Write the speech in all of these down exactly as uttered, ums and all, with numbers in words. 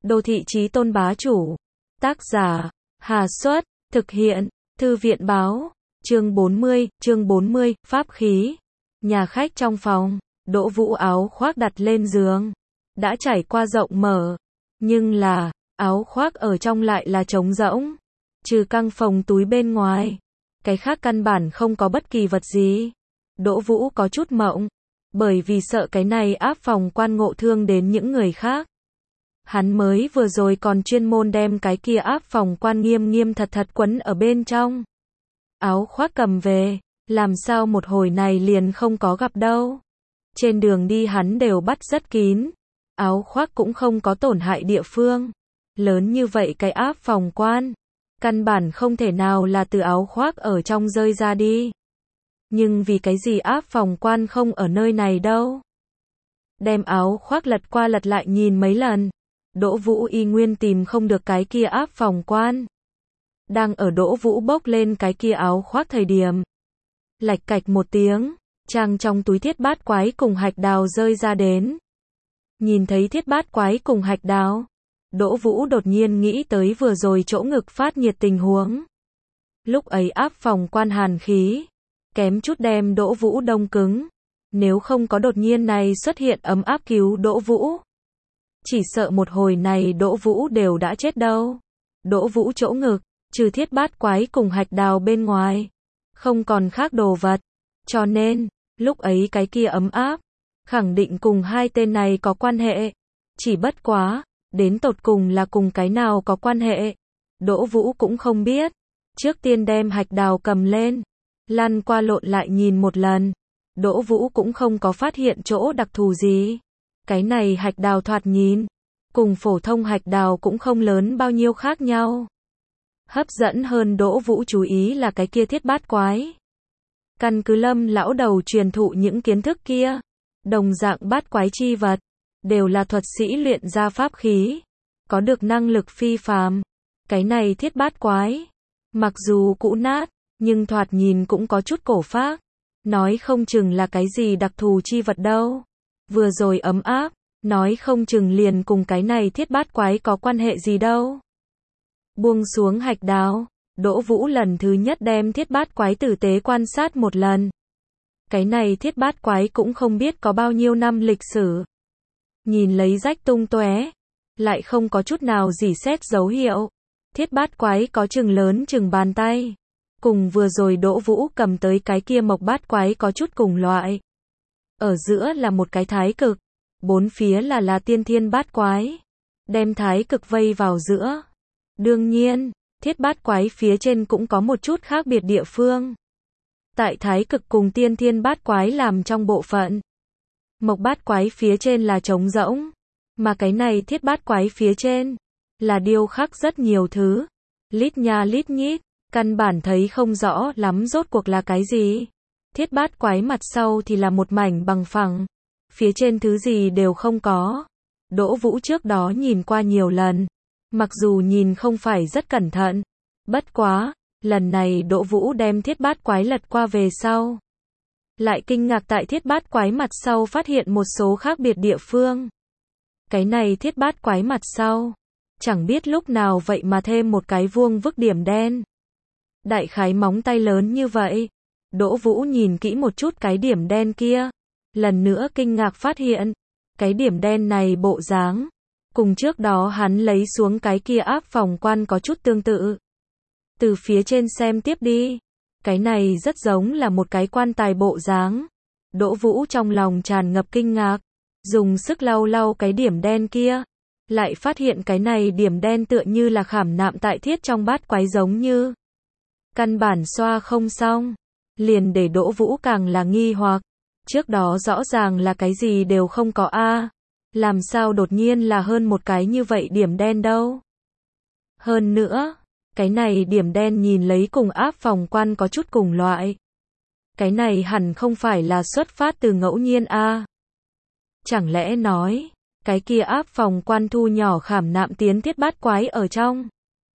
Đô thị chí tôn bá chủ. Tác giả, Hà Xuất, thực hiện, Thư viện báo, chương bốn mươi, chương bốn mươi, pháp khí. Nhà khách trong phòng, Đỗ Vũ áo khoác đặt lên giường. Đã trải qua rộng mở, nhưng là, áo khoác ở trong lại là trống rỗng. Trừ căng phòng túi bên ngoài, cái khác căn bản không có bất kỳ vật gì. Đỗ Vũ có chút mộng, bởi vì sợ cái này áp phòng quan ngộ thương đến những người khác. Hắn mới vừa rồi còn chuyên môn đem cái kia áp phòng quan nghiêm nghiêm thật thật quấn ở bên trong. Áo khoác cầm về, làm sao một hồi này liền không có gặp đâu. Trên đường đi hắn đều bắt rất kín, áo khoác cũng không có tổn hại địa phương. Lớn như vậy cái áp phòng quan, căn bản không thể nào là từ áo khoác ở trong rơi ra đi. Nhưng vì cái gì áp phòng quan không ở nơi này đâu. Đem áo khoác lật qua lật lại nhìn mấy lần, Đỗ Vũ y nguyên tìm không được cái kia áp phòng quan. Đang ở Đỗ Vũ bốc lên cái kia áo khoác thời điểm, lạch cạch một tiếng, trang trong túi thiết bát quái cùng hạch đào rơi ra đến. Nhìn thấy thiết bát quái cùng hạch đào, Đỗ Vũ đột nhiên nghĩ tới vừa rồi chỗ ngực phát nhiệt tình huống. Lúc ấy áp phòng quan hàn khí, kém chút đem Đỗ Vũ đông cứng. Nếu không có đột nhiên này xuất hiện ấm áp cứu Đỗ Vũ, chỉ sợ một hồi này Đỗ Vũ đều đã chết đâu. Đỗ Vũ chỗ ngực, trừ thiết bát quái cùng hạch đào bên ngoài, không còn khác đồ vật. Cho nên, lúc ấy cái kia ấm áp, khẳng định cùng hai tên này có quan hệ. Chỉ bất quá, đến tột cùng là cùng cái nào có quan hệ, Đỗ Vũ cũng không biết. Trước tiên đem hạch đào cầm lên, lăn qua lộn lại nhìn một lần, Đỗ Vũ cũng không có phát hiện chỗ đặc thù gì. Cái này hạch đào thoạt nhìn, cùng phổ thông hạch đào cũng không lớn bao nhiêu khác nhau. Hấp dẫn hơn Đỗ Vũ chú ý là cái kia thiết bát quái. Căn cứ Lâm lão đầu truyền thụ những kiến thức kia, đồng dạng bát quái chi vật, đều là thuật sĩ luyện ra pháp khí, có được năng lực phi phàm. Cái này thiết bát quái, mặc dù cũ nát, nhưng thoạt nhìn cũng có chút cổ phác, nói không chừng là cái gì đặc thù chi vật đâu. Vừa rồi ấm áp, nói không chừng liền cùng cái này thiết bát quái có quan hệ gì đâu. Buông xuống hạch đào, Đỗ Vũ lần thứ nhất đem thiết bát quái tử tế quan sát một lần. Cái này thiết bát quái cũng không biết có bao nhiêu năm lịch sử. Nhìn lấy rách tung tóe, lại không có chút nào rỉ sét dấu hiệu. Thiết bát quái có chừng lớn chừng bàn tay, cùng vừa rồi Đỗ Vũ cầm tới cái kia mộc bát quái có chút cùng loại. Ở giữa là một cái thái cực, bốn phía là là tiên thiên bát quái, đem thái cực vây vào giữa. Đương nhiên, thiết bát quái phía trên cũng có một chút khác biệt địa phương. Tại thái cực cùng tiên thiên bát quái làm trong bộ phận, mộc bát quái phía trên là trống rỗng, mà cái này thiết bát quái phía trên là điêu khắc rất nhiều thứ, lít nha lít nhít, căn bản thấy không rõ lắm rốt cuộc là cái gì. Thiết bát quái mặt sau thì là một mảnh bằng phẳng, phía trên thứ gì đều không có. Đỗ Vũ trước đó nhìn qua nhiều lần, mặc dù nhìn không phải rất cẩn thận, bất quá, lần này Đỗ Vũ đem thiết bát quái lật qua về sau, lại kinh ngạc tại thiết bát quái mặt sau phát hiện một số khác biệt địa phương. Cái này thiết bát quái mặt sau, chẳng biết lúc nào vậy mà thêm một cái vuông vức điểm đen. Đại khái móng tay lớn như vậy. Đỗ Vũ nhìn kỹ một chút cái điểm đen kia, lần nữa kinh ngạc phát hiện, cái điểm đen này bộ dáng, cùng trước đó hắn lấy xuống cái kia áp phòng quan có chút tương tự. Từ phía trên xem tiếp đi, cái này rất giống là một cái quan tài bộ dáng. Đỗ Vũ trong lòng tràn ngập kinh ngạc, dùng sức lau lau cái điểm đen kia, lại phát hiện cái này điểm đen tựa như là khảm nạm tại thiết trong bát quái giống như. Căn bản xoa không xong, liền để Đỗ Vũ càng là nghi hoặc, trước đó rõ ràng là cái gì đều không có a, làm sao đột nhiên là hơn một cái như vậy điểm đen đâu. Hơn nữa, cái này điểm đen nhìn lấy cùng áp phòng quan có chút cùng loại. Cái này hẳn không phải là xuất phát từ ngẫu nhiên a. Chẳng lẽ nói, cái kia áp phòng quan thu nhỏ khảm nạm tiến thiết bát quái ở trong.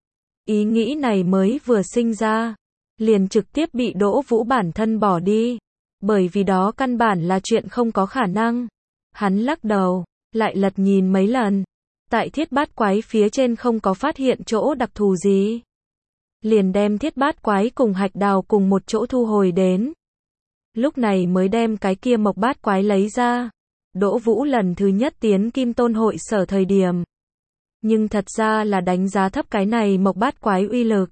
Ý nghĩ này mới vừa sinh ra, liền trực tiếp bị Đỗ Vũ bản thân bỏ đi, bởi vì đó căn bản là chuyện không có khả năng. Hắn lắc đầu, lại lật nhìn mấy lần, Tại thiết bát quái phía trên không có phát hiện chỗ đặc thù gì. Liền đem thiết bát quái cùng hạch đào cùng một chỗ thu hồi đến. Lúc này mới đem cái kia mộc bát quái lấy ra. Đỗ Vũ lần thứ nhất tiến Kim Tôn hội sở thời điểm. Nhưng thật ra là đánh giá thấp cái này mộc bát quái uy lực.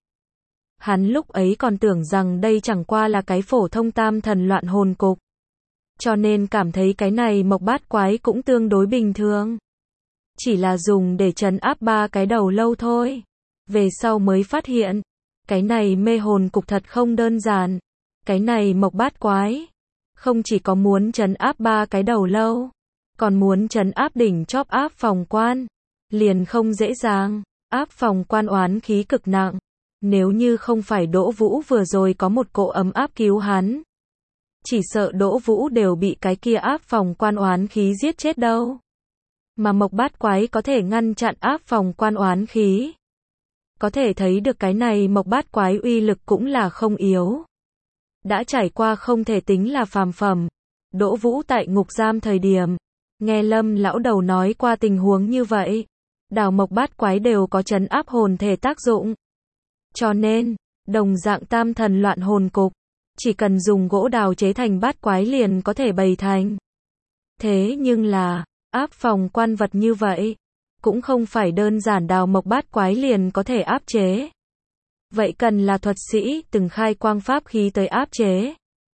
Hắn lúc ấy còn tưởng rằng đây chẳng qua là cái phổ thông tam thần loạn hồn cục. Cho nên cảm thấy cái này mộc bát quái cũng tương đối bình thường. Chỉ là dùng để trấn áp ba cái đầu lâu thôi. Về sau mới phát hiện, cái này mê hồn cục thật không đơn giản. Cái này mộc bát quái, không chỉ có muốn trấn áp ba cái đầu lâu, còn muốn trấn áp đỉnh chóp áp phòng quan. Liền không dễ dàng, áp phòng quan oán khí cực nặng. Nếu như không phải Đỗ Vũ vừa rồi có một cỗ ấm áp cứu hắn, chỉ sợ Đỗ Vũ đều bị cái kia áp phòng quan oán khí giết chết đâu. Mà mộc bát quái có thể ngăn chặn áp phòng quan oán khí. Có thể thấy được cái này mộc bát quái uy lực cũng là không yếu. Đã trải qua không thể tính là phàm phẩm. Đỗ Vũ tại ngục giam thời điểm, nghe Lâm lão đầu nói qua tình huống như vậy. Đào mộc bát quái đều có trấn áp hồn thể tác dụng. Cho nên, đồng dạng tam thần loạn hồn cục, chỉ cần dùng gỗ đào chế thành bát quái liền có thể bày thành. Thế nhưng là, áp phòng quan vật như vậy, cũng không phải đơn giản đào mộc bát quái liền có thể áp chế. Vậy cần là thuật sĩ từng khai quang pháp khí tới áp chế.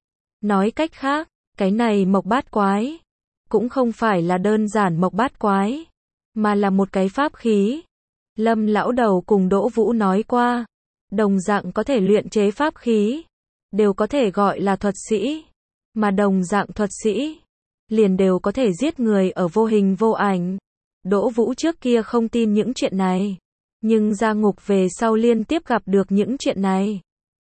Nói cách khác, cái này mộc bát quái, cũng không phải là đơn giản mộc bát quái, mà là một cái pháp khí. Lâm lão đầu cùng Đỗ Vũ nói qua, đồng dạng có thể luyện chế pháp khí, đều có thể gọi là thuật sĩ, mà đồng dạng thuật sĩ, liền đều có thể giết người ở vô hình vô ảnh. Đỗ Vũ trước kia không tin những chuyện này, nhưng ra ngục về sau liên tiếp gặp được những chuyện này.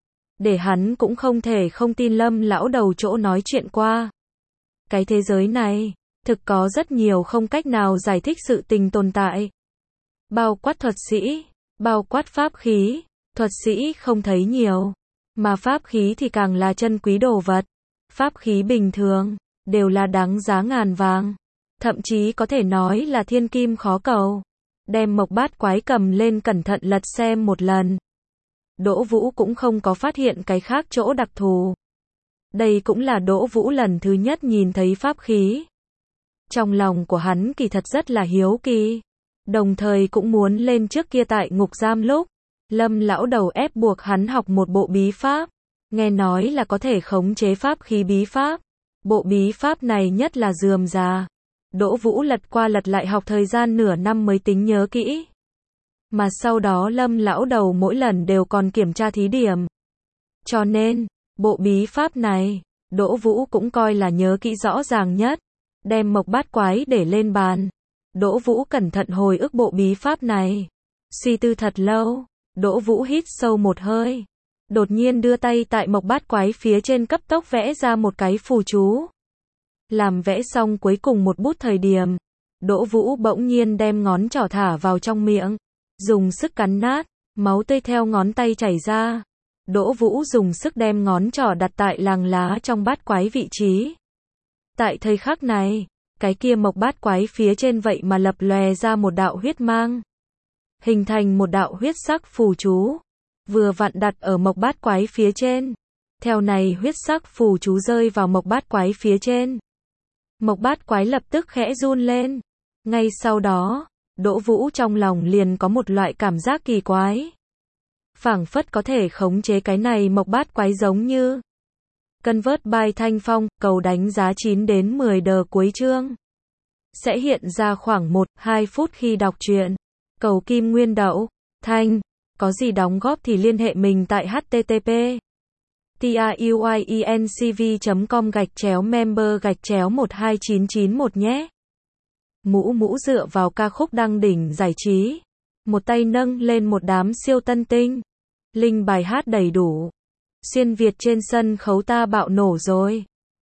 Để hắn cũng không thể không tin Lâm lão đầu chỗ nói chuyện qua. Cái thế giới này, thực có rất nhiều không cách nào giải thích sự tình tồn tại. Bao quát thuật sĩ, bao quát pháp khí, thuật sĩ không thấy nhiều, mà pháp khí thì càng là chân quý đồ vật. Pháp khí bình thường, đều là đáng giá ngàn vàng, thậm chí có thể nói là thiên kim khó cầu. Đem mộc bát quái cầm lên cẩn thận lật xem một lần. Đỗ Vũ cũng không có phát hiện cái khác chỗ đặc thù. Đây cũng là Đỗ Vũ lần thứ nhất nhìn thấy pháp khí. Trong lòng của hắn kỳ thật rất là hiếu kỳ, đồng thời cũng muốn lên trước kia tại ngục giam lúc, Lâm lão đầu ép buộc hắn học một bộ bí pháp, nghe nói là có thể khống chế pháp khí bí pháp. Bộ bí pháp này nhất là rườm rà. Đỗ Vũ lật qua lật lại học thời gian nửa năm mới tính nhớ kỹ. Mà sau đó Lâm lão đầu mỗi lần đều còn kiểm tra thí điểm. Cho nên, bộ bí pháp này, Đỗ Vũ cũng coi là nhớ kỹ rõ ràng nhất. Đem mộc bát quái để lên bàn. Đỗ Vũ cẩn thận hồi ức bộ bí pháp này. Suy tư thật lâu, Đỗ Vũ hít sâu một hơi. Đột nhiên đưa tay tại mộc bát quái phía trên cấp tốc vẽ ra một cái phù chú. Làm vẽ xong cuối cùng một bút thời điểm, Đỗ Vũ bỗng nhiên đem ngón trỏ thả vào trong miệng, dùng sức cắn nát, máu tươi theo ngón tay chảy ra. Đỗ Vũ dùng sức đem ngón trỏ đặt tại làng lá trong bát quái vị trí. Tại thời khắc này, cái kia mộc bát quái phía trên vậy mà lập lòe ra một đạo huyết mang, hình thành một đạo huyết sắc phù chú, vừa vặn đặt ở mộc bát quái phía trên. Theo này huyết sắc phù chú rơi vào mộc bát quái phía trên. Mộc bát quái lập tức khẽ run lên. Ngay sau đó, Đỗ Vũ trong lòng liền có một loại cảm giác kỳ quái. Phảng phất có thể khống chế cái này mộc bát quái giống như. Convert by Thanh Phong, cầu đánh giá chín đến mười đờ cuối chương. Sẽ hiện ra khoảng một đến hai phút khi đọc truyện. Cầu kim nguyên đậu, Thanh, có gì đóng góp thì liên hệ mình tại h t t p truyencv chấm com gạch chéo member gạch chéo một hai chín chín một nhé. Mũ mũ dựa vào ca khúc đăng đỉnh giải trí. Một tay nâng lên một đám siêu tân tinh. Linh bài hát đầy đủ. Xuyên Việt trên sân khấu ta bạo nổ rồi.